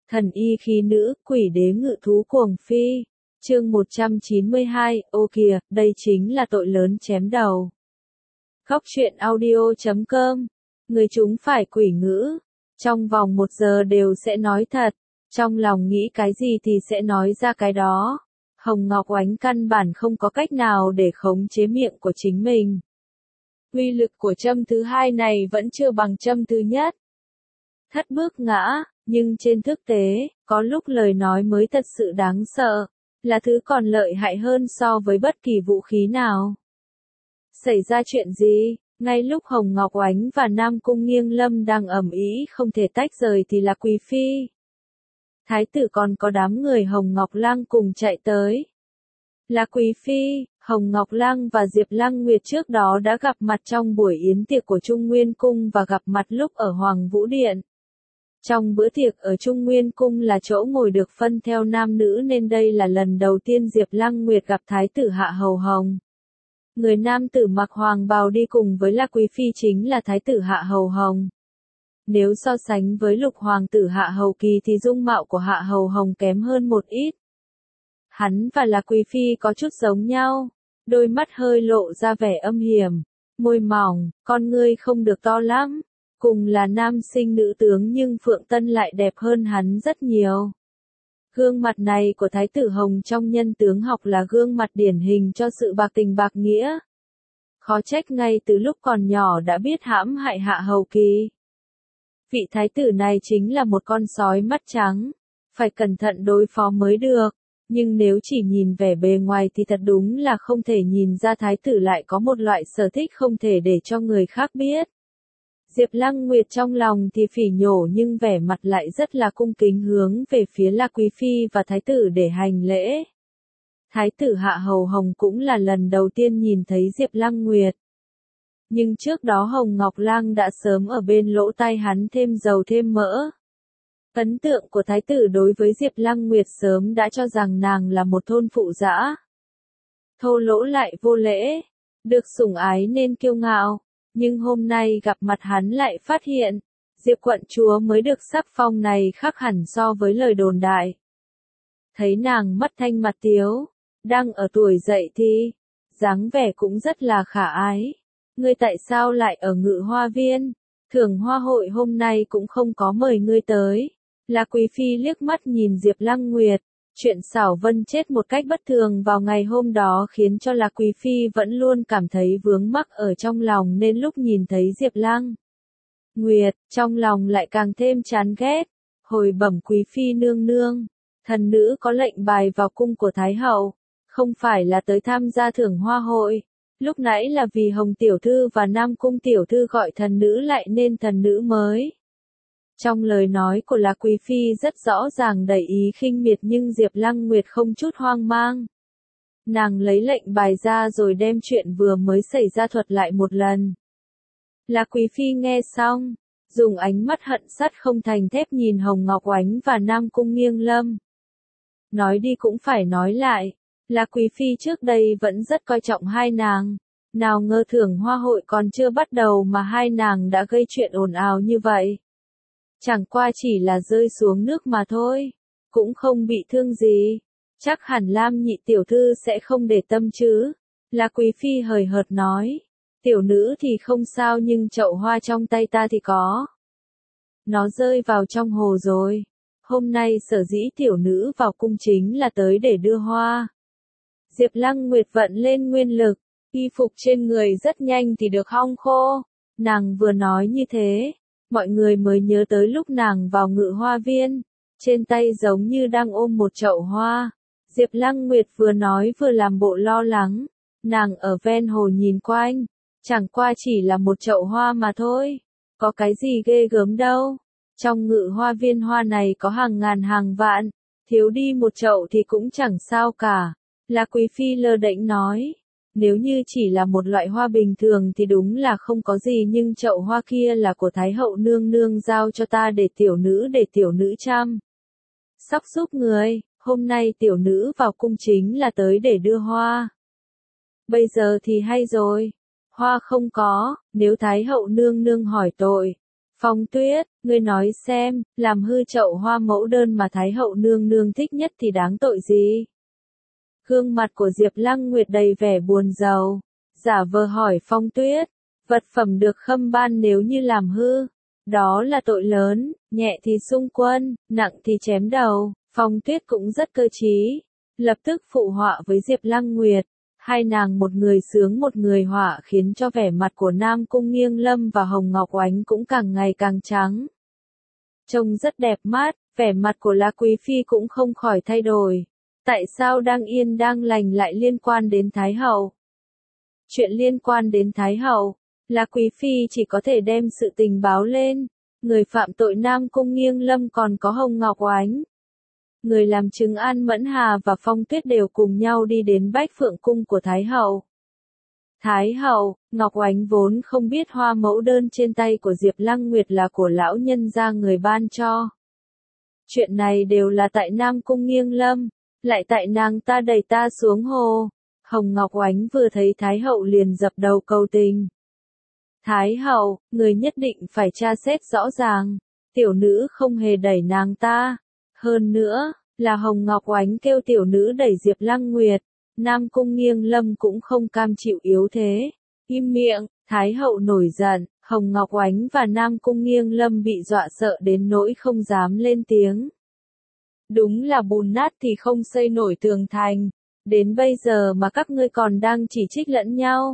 Thần y khí nữ, quỷ đế ngự thú cuồng phi. Chương 192, ô kìa, đây chính là tội lớn chém đầu. Góc truyện audio.com. Người chúng phải quỷ ngữ. Trong vòng 1 giờ đều sẽ nói thật. Trong lòng nghĩ cái gì thì sẽ nói ra cái đó. Hồng Ngọc Oánh căn bản không có cách nào để khống chế miệng của chính mình. Uy lực của châm thứ hai này vẫn chưa bằng châm thứ nhất. Thất bước ngã, nhưng trên thực tế, có lúc lời nói mới thật sự đáng sợ, là thứ còn lợi hại hơn so với bất kỳ vũ khí nào. Xảy ra chuyện gì? Ngay lúc Hồng Ngọc Oánh và Nam Cung Nghiêng Lâm đang ầm ĩ không thể tách rời thì là Quý Phi. Thái tử còn có đám người Hồng Ngọc Lang cùng chạy tới. Là Quý Phi, Hồng Ngọc Lang và Diệp Lăng Nguyệt trước đó đã gặp mặt trong buổi yến tiệc của Trung Nguyên Cung và gặp mặt lúc ở Hoàng Vũ Điện. Trong bữa tiệc ở Trung Nguyên Cung là chỗ ngồi được phân theo nam nữ nên đây là lần đầu tiên Diệp Lăng Nguyệt gặp Thái tử Hạ Hầu Hồng. Người nam tử mặc hoàng bào đi cùng với La Quý Phi chính là Thái tử Hạ Hầu Hồng. Nếu so sánh với Lục Hoàng tử Hạ Hầu Kỳ thì dung mạo của Hạ Hầu Hồng kém hơn một ít. Hắn và La Quý Phi có chút giống nhau, đôi mắt hơi lộ ra vẻ âm hiểm, môi mỏng, con ngươi không được to lắm. Cùng là nam sinh nữ tướng nhưng Phượng Tân lại đẹp hơn hắn rất nhiều. Gương mặt này của Thái tử Hồng trong nhân tướng học là gương mặt điển hình cho sự bạc tình bạc nghĩa. Khó trách ngay từ lúc còn nhỏ đã biết hãm hại Hạ Hầu Kỳ. Vị thái tử này chính là một con sói mắt trắng, phải cẩn thận đối phó mới được. Nhưng nếu chỉ nhìn vẻ bề ngoài thì thật đúng là không thể nhìn ra thái tử lại có một loại sở thích không thể để cho người khác biết. Diệp Lăng Nguyệt trong lòng thì phỉ nhổ nhưng vẻ mặt lại rất là cung kính hướng về phía La Quý Phi và Thái tử để hành lễ. Thái tử Hạ Hầu Hồng cũng là lần đầu tiên nhìn thấy Diệp Lăng Nguyệt. Nhưng trước đó Hồng Ngọc Lang đã sớm ở bên lỗ tai hắn thêm dầu thêm mỡ. Ấn tượng của Thái tử đối với Diệp Lăng Nguyệt sớm đã cho rằng nàng là một thôn phụ dã. Thô lỗ lại vô lễ, được sủng ái nên kiêu ngạo. Nhưng hôm nay gặp mặt hắn lại phát hiện, Diệp quận chúa mới được sắc phong này khác hẳn so với lời đồn đại. Thấy nàng mắt thanh mặt tiếu, đang ở tuổi dậy thì, dáng vẻ cũng rất là khả ái. Ngươi tại sao lại ở Ngự Hoa Viên? Thưởng hoa hội hôm nay cũng không có mời ngươi tới. La Quý Phi liếc mắt nhìn Diệp Lăng Nguyệt. Chuyện Xảo Vân chết một cách bất thường vào ngày hôm đó khiến cho La Quý Phi vẫn luôn cảm thấy vướng mắc ở trong lòng nên lúc nhìn thấy Diệp Lăng Nguyệt, trong lòng lại càng thêm chán ghét. Hồi bẩm Quý Phi nương nương, thần nữ có lệnh bài vào cung của Thái hậu, không phải là tới tham gia thưởng hoa hội. Lúc nãy là vì Hồng tiểu thư và Nam cung tiểu thư gọi thần nữ lại nên thần nữ mới. Trong lời nói của La Quý Phi rất rõ ràng đầy ý khinh miệt nhưng Diệp Lăng Nguyệt không chút hoang mang. Nàng lấy lệnh bài ra rồi đem chuyện vừa mới xảy ra thuật lại một lần. La Quý Phi nghe xong, dùng ánh mắt hận sắt không thành thép nhìn Hồng Ngọc Oánh và Nam Cung Nghiêng Lâm. Nói đi cũng phải nói lại, La Quý Phi trước đây vẫn rất coi trọng hai nàng. Nào ngờ thưởng hoa hội còn chưa bắt đầu mà hai nàng đã gây chuyện ồn ào như vậy. Chẳng qua chỉ là rơi xuống nước mà thôi, cũng không bị thương gì. Chắc hẳn Lam nhị tiểu thư sẽ không để tâm chứ. La Quý Phi hời hợt nói. Tiểu nữ thì không sao nhưng chậu hoa trong tay ta thì có. Nó rơi vào trong hồ rồi. Hôm nay sở dĩ tiểu nữ vào cung chính là tới để đưa hoa. Diệp Lăng Nguyệt vận lên nguyên lực, y phục trên người rất nhanh thì được hong khô. Nàng vừa nói như thế, mọi người mới nhớ tới lúc nàng vào Ngự Hoa Viên, trên tay giống như đang ôm một chậu hoa. Diệp Lăng Nguyệt vừa nói vừa làm bộ lo lắng, nàng ở ven hồ nhìn quanh, chẳng qua chỉ là một chậu hoa mà thôi, có cái gì ghê gớm đâu. Trong Ngự Hoa Viên hoa này có hàng ngàn hàng vạn, thiếu đi một chậu thì cũng chẳng sao cả. La Quý Phi lơ đễnh nói. Nếu như chỉ là một loại hoa bình thường thì đúng là không có gì nhưng chậu hoa kia là của Thái hậu nương nương giao cho ta để tiểu nữ chăm sóc giúp người, hôm nay tiểu nữ vào cung chính là tới để đưa hoa. Bây giờ thì hay rồi, hoa không có, nếu Thái hậu nương nương hỏi tội, Phong Tuyết, ngươi nói xem, làm hư chậu hoa mẫu đơn mà Thái hậu nương nương thích nhất thì đáng tội gì? Gương mặt của Diệp Lăng Nguyệt đầy vẻ buồn rầu, giả vờ hỏi Phong Tuyết, vật phẩm được khâm ban nếu như làm hư, đó là tội lớn, nhẹ thì xung quân, nặng thì chém đầu. Phong Tuyết cũng rất cơ trí, lập tức phụ họa với Diệp Lăng Nguyệt. Hai nàng một người sướng một người họa khiến cho vẻ mặt của Nam Cung Nghiêng Lâm và Hồng Ngọc Oánh cũng càng ngày càng trắng. Trông rất đẹp mắt, vẻ mặt của La Quý Phi cũng không khỏi thay đổi. Tại sao đang yên đang lành lại liên quan đến Thái hậu? Chuyện liên quan đến Thái hậu, La Quý Phi chỉ có thể đem sự tình báo lên. Người phạm tội Nam Cung Nghiêng Lâm còn có Hồng Ngọc Oánh. Người làm chứng An Mẫn Hà và Phong Tuyết đều cùng nhau đi đến Bách Phượng Cung của Thái hậu. Thái hậu, Ngọc Oánh vốn không biết hoa mẫu đơn trên tay của Diệp Lăng Nguyệt là của lão nhân gia người ban cho. Chuyện này đều là tại Nam Cung Nghiêng Lâm, lại tại nàng ta đẩy ta xuống hồ. Hồng Ngọc Oánh vừa thấy Thái hậu liền dập đầu cầu tình. Thái hậu, người nhất định phải tra xét rõ ràng, tiểu nữ không hề đẩy nàng ta. Hơn nữa, là Hồng Ngọc Oánh kêu tiểu nữ đẩy Diệp Lăng Nguyệt, Nam Cung Nghiêng Lâm cũng không cam chịu yếu thế. Im miệng, Thái hậu nổi giận, Hồng Ngọc Oánh và Nam Cung Nghiêng Lâm bị dọa sợ đến nỗi không dám lên tiếng. Đúng là bùn nát thì không xây nổi tường thành, đến bây giờ mà các ngươi còn đang chỉ trích lẫn nhau.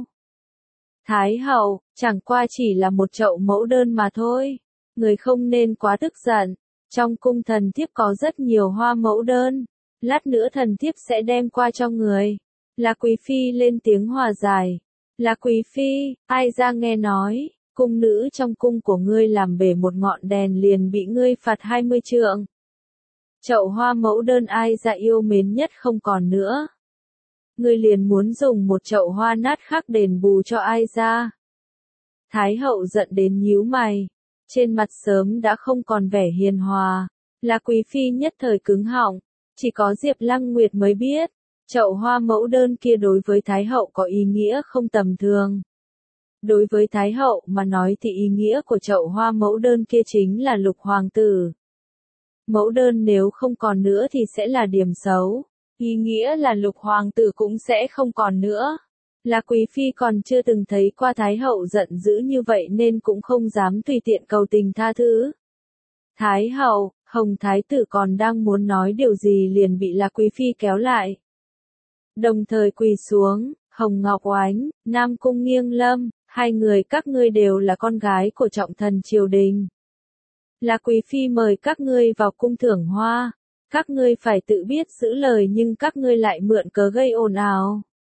Thái hậu, chẳng qua chỉ là một chậu mẫu đơn mà thôi, người không nên quá tức giận. Trong cung thần thiếp có rất nhiều hoa mẫu đơn, lát nữa thần thiếp sẽ đem qua cho người. La Quý Phi lên tiếng hòa giải. La Quý Phi, ai ra nghe nói, cung nữ trong cung của ngươi làm bể một ngọn đèn liền bị ngươi phạt 20 trượng. Chậu hoa mẫu đơn ai ra yêu mến nhất không còn nữa. Ngươi liền muốn dùng một chậu hoa nát khác đền bù cho ai ra. Thái hậu giận đến nhíu mày. Trên mặt sớm đã không còn vẻ hiền hòa, La Quý Phi nhất thời cứng họng, chỉ có Diệp Lăng Nguyệt mới biết, chậu hoa mẫu đơn kia đối với Thái hậu có ý nghĩa không tầm thường. Đối với Thái hậu mà nói thì ý nghĩa của chậu hoa mẫu đơn kia chính là lục hoàng tử. Mẫu đơn nếu không còn nữa thì sẽ là điểm xấu, ý nghĩa là lục hoàng tử cũng sẽ không còn nữa. La Quý Phi còn chưa từng thấy qua Thái hậu giận dữ như vậy nên cũng không dám tùy tiện cầu tình tha thứ. Thái hậu, Hồng Thái tử còn đang muốn nói điều gì liền bị La Quý Phi kéo lại. Đồng thời quỳ xuống, Hồng Ngọc Oánh, Nam Cung Nghiêng Lâm, hai người các ngươi đều là con gái của trọng thần triều đình. La Quý Phi mời các ngươi vào cung thưởng hoa, các ngươi phải tự biết giữ lời nhưng các ngươi lại mượn cớ gây ồn ào.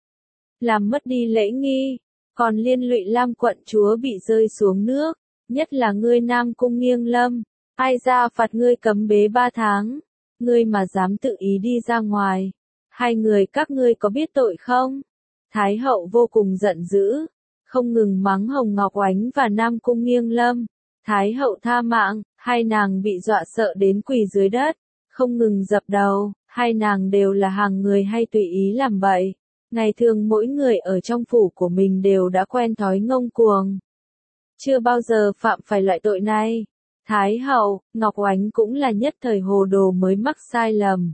Làm mất đi lễ nghi, còn liên lụy Lam quận chúa bị rơi xuống nước, nhất là ngươi Nam Cung Nghiêng Lâm, ai ra phạt ngươi cấm bế 3 tháng, ngươi mà dám tự ý đi ra ngoài, hai người các ngươi có biết tội không? Thái hậu vô cùng giận dữ, không ngừng mắng Hồng Ngọc Oánh và Nam Cung Nghiêng Lâm. Thái hậu tha mạng, hai nàng bị dọa sợ đến quỳ dưới đất, không ngừng dập đầu, hai nàng đều là hàng người hay tùy ý làm bậy. Ngày thường mỗi người ở trong phủ của mình đều đã quen thói ngông cuồng. Chưa bao giờ phạm phải loại tội này. Thái hậu, Ngọc Oánh cũng là nhất thời hồ đồ mới mắc sai lầm.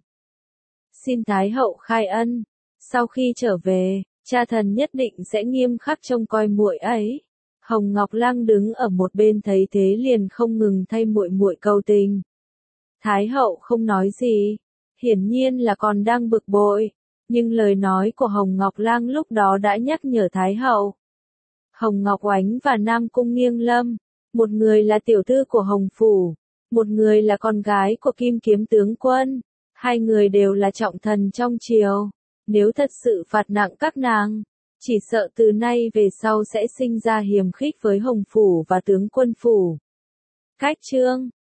Xin Thái hậu khai ân, sau khi trở về, cha thần nhất định sẽ nghiêm khắc trông coi muội ấy. Hồng Ngọc Lăng đứng ở một bên thấy thế liền không ngừng thay muội muội cầu tình. Thái hậu không nói gì, hiển nhiên là còn đang bực bội. Nhưng lời nói của Hồng Ngọc Lang lúc đó đã nhắc nhở Thái hậu. Hồng Ngọc Oánh và Nam Cung Nghiêng Lâm, một người là tiểu thư của Hồng Phủ, một người là con gái của Kim Kiếm tướng quân, hai người đều là trọng thần trong triều. Nếu thật sự phạt nặng các nàng, chỉ sợ từ nay về sau sẽ sinh ra hiềm khích với Hồng Phủ và tướng quân Phủ. Cách chương